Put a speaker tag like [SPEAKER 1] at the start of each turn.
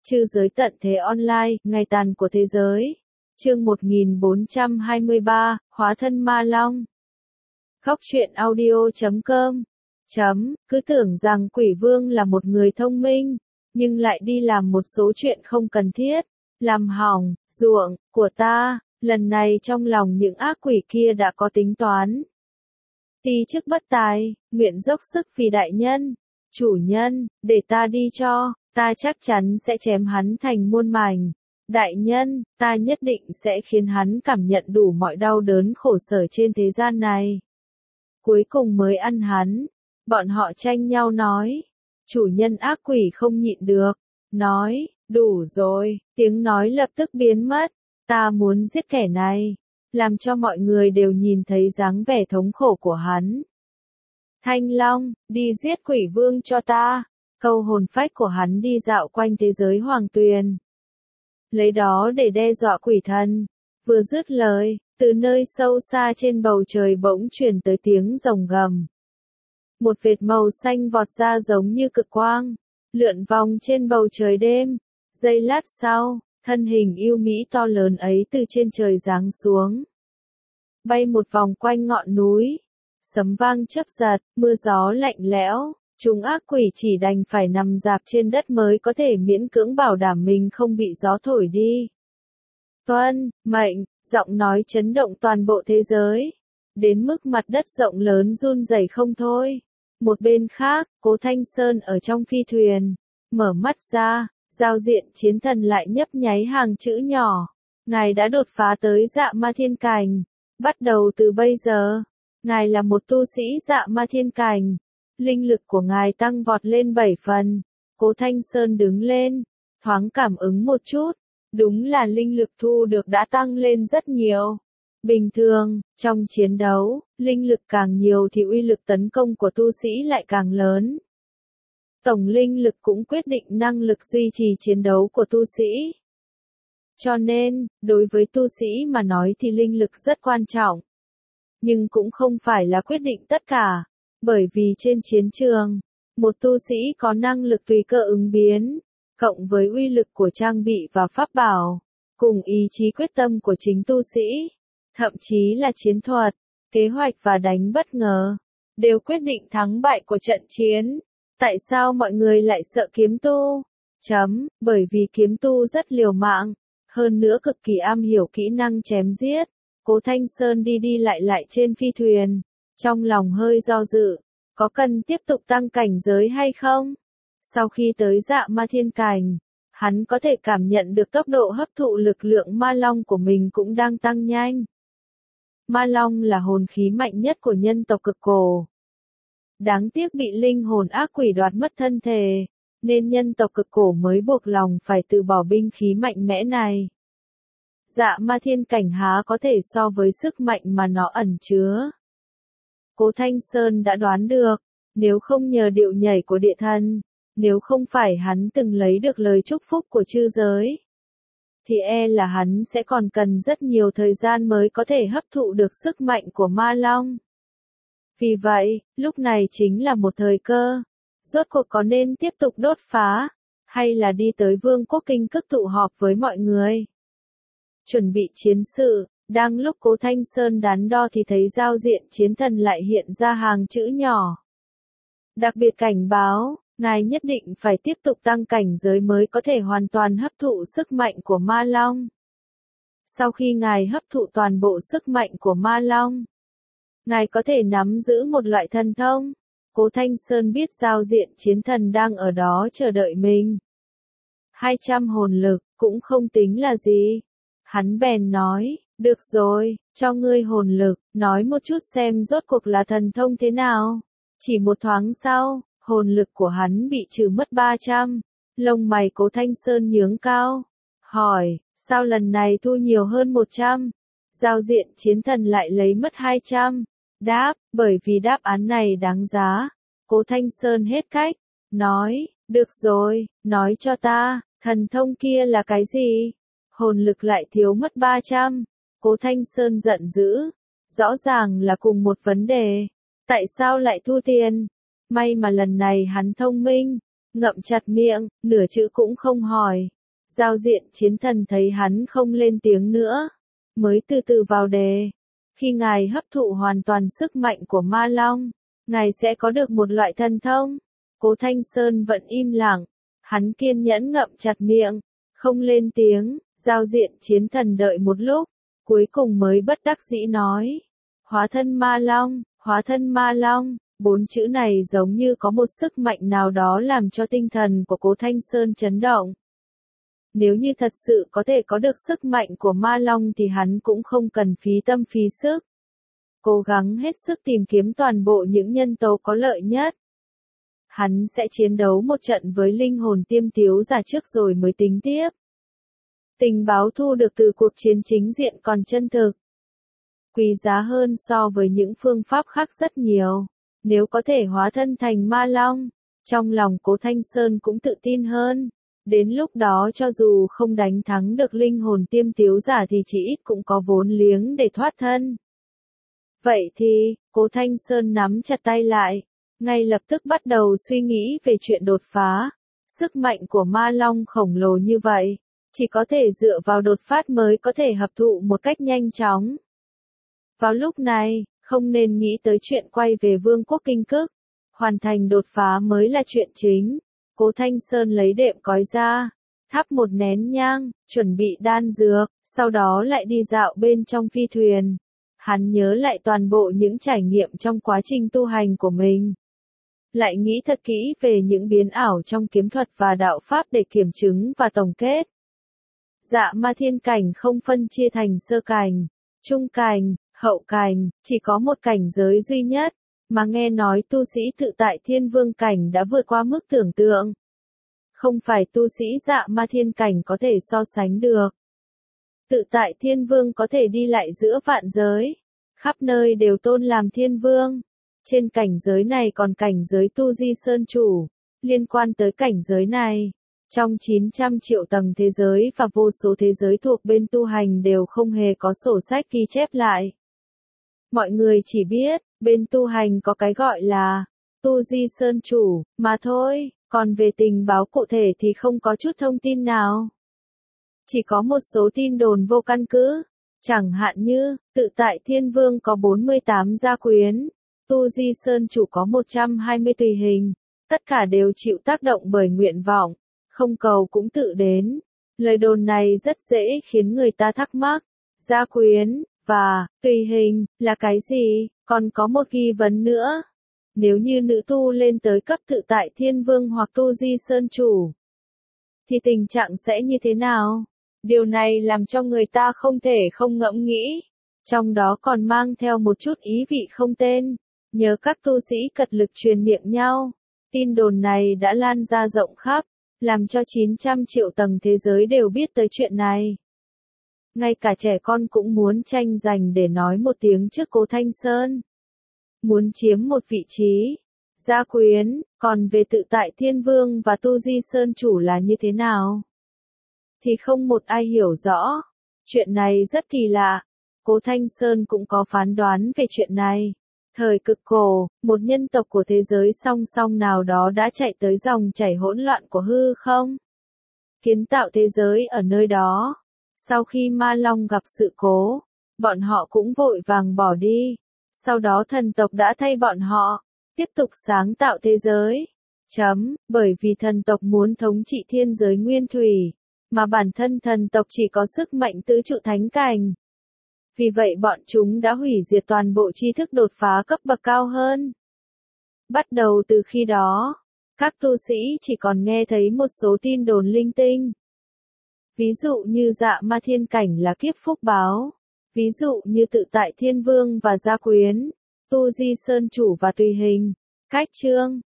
[SPEAKER 1] Chư giới tận thế online, ngày tàn của thế giới. Chương 1423, hóa thân ma long. Khóc chuyện audio.com. Cứ tưởng rằng quỷ vương là một người thông minh, nhưng lại đi làm một số chuyện không cần thiết, làm hỏng ruộng của ta. Lần này trong lòng những ác quỷ kia đã có tính toán. Ti chức bất tài, nguyện dốc sức vì đại nhân. Chủ nhân, để ta đi cho, ta chắc chắn sẽ chém hắn thành muôn mảnh. Đại nhân, ta nhất định sẽ khiến hắn cảm nhận đủ mọi đau đớn khổ sở trên thế gian này. Cuối cùng mới ăn hắn. Bọn họ tranh nhau nói. Chủ nhân ác quỷ không nhịn được. Nói, đủ rồi, tiếng nói lập tức biến mất. Ta muốn giết kẻ này. Làm cho mọi người đều nhìn thấy dáng vẻ thống khổ của hắn. Thanh Long, đi giết quỷ vương cho ta. Câu hồn phách của hắn đi dạo quanh thế giới hoàng tuyền. Lấy đó để đe dọa quỷ thần. Vừa dứt lời, từ nơi sâu xa trên bầu trời bỗng truyền tới tiếng rồng gầm. Một vệt màu xanh vọt ra giống như cực quang, lượn vòng trên bầu trời đêm. Giây lát sau, thân hình yêu mỹ to lớn ấy từ trên trời giáng xuống. Bay một vòng quanh ngọn núi. Sấm vang chớp giật, mưa gió lạnh lẽo. Chúng ác quỷ chỉ đành phải nằm rạp trên đất mới có thể miễn cưỡng bảo đảm mình không bị gió thổi đi. Tuân, mệnh, giọng nói chấn động toàn bộ thế giới. Đến mức mặt đất rộng lớn run rẩy không thôi. Một bên khác, Cố Thanh Sơn ở trong phi thuyền. Mở mắt ra, giao diện chiến thần lại nhấp nháy hàng chữ nhỏ. Ngài đã đột phá tới dạ ma thiên cảnh. Bắt đầu từ bây giờ, ngài là một tu sĩ dạ ma thiên cảnh. Linh lực của ngài tăng vọt lên 7 phần. Cố Thanh Sơn đứng lên, thoáng cảm ứng một chút. Đúng là linh lực thu được đã tăng lên rất nhiều. Bình thường, trong chiến đấu, linh lực càng nhiều thì uy lực tấn công của tu sĩ lại càng lớn. Tổng linh lực cũng quyết định năng lực duy trì chiến đấu của tu sĩ. Cho nên, đối với tu sĩ mà nói thì linh lực rất quan trọng. Nhưng cũng không phải là quyết định tất cả. Bởi vì trên chiến trường, một tu sĩ có năng lực tùy cơ ứng biến, cộng với uy lực của trang bị và pháp bảo, cùng ý chí quyết tâm của chính tu sĩ, thậm chí là chiến thuật, kế hoạch và đánh bất ngờ, đều quyết định thắng bại của trận chiến. Tại sao mọi người lại sợ kiếm tu? Bởi vì kiếm tu rất liều mạng, hơn nữa cực kỳ am hiểu kỹ năng chém giết. Cố Thanh Sơn đi đi lại trên phi thuyền. Trong lòng hơi do dự, có cần tiếp tục tăng cảnh giới hay không? Sau khi tới dạ ma thiên cảnh, hắn có thể cảm nhận được tốc độ hấp thụ lực lượng ma long của mình cũng đang tăng nhanh. Ma long là hồn khí mạnh nhất của nhân tộc cực cổ. Đáng tiếc bị linh hồn ác quỷ đoạt mất thân thể, nên nhân tộc cực cổ mới buộc lòng phải từ bỏ binh khí mạnh mẽ này. Dạ ma thiên cảnh há có thể so với sức mạnh mà nó ẩn chứa. Cố Thanh Sơn đã đoán được, nếu không nhờ điệu nhảy của địa thần, nếu không phải hắn từng lấy được lời chúc phúc của chư giới, thì e là hắn sẽ còn cần rất nhiều thời gian mới có thể hấp thụ được sức mạnh của ma long. Vì vậy, lúc này chính là một thời cơ. Rốt cuộc có nên tiếp tục đốt phá, hay là đi tới Vương quốc Kinh Cức tụ họp với mọi người? Chuẩn bị chiến sự. Đang lúc Cố Thanh Sơn đắn đo thì thấy giao diện chiến thần lại hiện ra hàng chữ nhỏ. Đặc biệt cảnh báo, ngài nhất định phải tiếp tục tăng cảnh giới mới có thể hoàn toàn hấp thụ sức mạnh của ma long. Sau khi ngài hấp thụ toàn bộ sức mạnh của ma long, ngài có thể nắm giữ một loại thần thông. Cố Thanh Sơn biết giao diện chiến thần đang ở đó chờ đợi mình. 200 hồn lực, cũng không tính là gì. Hắn bèn nói. Được rồi, cho ngươi hồn lực, nói một chút xem rốt cuộc là thần thông thế nào. Chỉ một thoáng sau, hồn lực của hắn bị trừ mất 300. Lông mày Cố Thanh Sơn nhướng cao. Hỏi, sao lần này thu nhiều hơn 100? Giao diện chiến thần lại lấy mất 200. Đáp, bởi vì đáp án này đáng giá. Cố Thanh Sơn hết cách. Nói, được rồi, nói cho ta, thần thông kia là cái gì? Hồn lực lại thiếu mất 300. Cố Thanh Sơn giận dữ. Rõ ràng là cùng một vấn đề. Tại sao lại thu tiền? May mà lần này hắn thông minh. Ngậm chặt miệng, nửa chữ cũng không hỏi. Giao diện chiến thần thấy hắn không lên tiếng nữa, mới từ từ vào đề. Khi ngài hấp thụ hoàn toàn sức mạnh của ma long, ngài sẽ có được một loại thần thông. Cố Thanh Sơn vẫn im lặng, hắn kiên nhẫn ngậm chặt miệng, không lên tiếng. Giao diện chiến thần đợi một lúc, cuối cùng mới bất đắc dĩ nói. Hóa thân ma long, hóa thân ma long. 4 chữ này giống như có một sức mạnh nào đó làm cho tinh thần của Cố Thanh Sơn chấn động. Nếu như thật sự có thể có được sức mạnh của ma long thì hắn cũng không cần phí tâm phí sức. Cố gắng hết sức tìm kiếm toàn bộ những nhân tố có lợi nhất. Hắn sẽ chiến đấu một trận với linh hồn tiêm tiếu giả trước rồi mới tính tiếp. Tình báo thu được từ cuộc chiến chính diện còn chân thực, quý giá hơn so với những phương pháp khác rất nhiều. Nếu có thể hóa thân thành ma long, trong lòng Cố Thanh Sơn cũng tự tin hơn. Đến lúc đó cho dù không đánh thắng được linh hồn tiêm tiếu giả thì chỉ ít cũng có vốn liếng để thoát thân. Vậy thì, Cố Thanh Sơn nắm chặt tay lại, ngay lập tức bắt đầu suy nghĩ về chuyện đột phá. Sức mạnh của ma long khổng lồ như vậy, chỉ có thể dựa vào đột phát mới có thể hấp thụ một cách nhanh chóng. Vào lúc này, không nên nghĩ tới chuyện quay về Vương quốc Kinh Cức. Hoàn thành đột phá mới là chuyện chính. Cố Thanh Sơn lấy đệm cói ra, thắp một nén nhang, chuẩn bị đan dược, sau đó lại đi dạo bên trong phi thuyền. Hắn nhớ lại toàn bộ những trải nghiệm trong quá trình tu hành của mình. Lại nghĩ thật kỹ về những biến ảo trong kiếm thuật và đạo pháp để kiểm chứng và tổng kết. Dạ ma thiên cảnh không phân chia thành sơ cảnh, trung cảnh, hậu cảnh, chỉ có một cảnh giới duy nhất, mà nghe nói tu sĩ tự tại thiên vương cảnh đã vượt qua mức tưởng tượng. Không phải tu sĩ dạ ma thiên cảnh có thể so sánh được. Tự tại thiên vương có thể đi lại giữa vạn giới, khắp nơi đều tôn làm thiên vương. Trên cảnh giới này còn cảnh giới tu di sơn chủ, liên quan tới cảnh giới này. Trong 900 triệu tầng thế giới và vô số thế giới thuộc bên tu hành đều không hề có sổ sách ghi chép lại. Mọi người chỉ biết, bên tu hành có cái gọi là tu di sơn chủ, mà thôi, còn về tình báo cụ thể thì không có chút thông tin nào. Chỉ có một số tin đồn vô căn cứ, chẳng hạn như, tự tại thiên vương có 48 gia quyến, tu di sơn chủ có 120 tùy hình, tất cả đều chịu tác động bởi nguyện vọng, không cầu cũng tự đến. Lời đồn này rất dễ khiến người ta thắc mắc, gia quyến và tùy hình là cái gì? Còn có một nghi vấn nữa. Nếu như nữ tu lên tới cấp tự tại thiên vương hoặc tu di sơn chủ, thì tình trạng sẽ như thế nào? Điều này làm cho người ta không thể không ngẫm nghĩ. Trong đó còn mang theo một chút ý vị không tên. Nhờ các tu sĩ cật lực truyền miệng nhau. Tin đồn này đã lan ra rộng khắp, làm cho 900 triệu tầng thế giới đều biết tới chuyện này. Ngay cả trẻ con cũng muốn tranh giành để nói một tiếng trước Cố Thanh Sơn. Muốn chiếm một vị trí, gia quyến, còn về tự tại thiên vương và tu di sơn chủ là như thế nào? Thì không một ai hiểu rõ. Chuyện này rất kỳ lạ. Cố Thanh Sơn cũng có phán đoán về chuyện này. Thời cực cổ, một nhân tộc của thế giới song song nào đó đã chạy tới dòng chảy hỗn loạn của hư không? Kiến tạo thế giới ở nơi đó. Sau khi Ma Long gặp sự cố, bọn họ cũng vội vàng bỏ đi. Sau đó thần tộc đã thay bọn họ, tiếp tục sáng tạo thế giới. Bởi vì thần tộc muốn thống trị thiên giới nguyên thủy, mà bản thân thần tộc chỉ có sức mạnh tứ trụ thánh cảnh. Vì vậy bọn chúng đã hủy diệt toàn bộ tri thức đột phá cấp bậc cao hơn. Bắt đầu từ khi đó, các tu sĩ chỉ còn nghe thấy một số tin đồn linh tinh. Ví dụ như dạ ma thiên cảnh là kiếp phúc báo. Ví dụ như tự tại thiên vương và gia quyến, tu di sơn chủ và tùy hình. Cách chương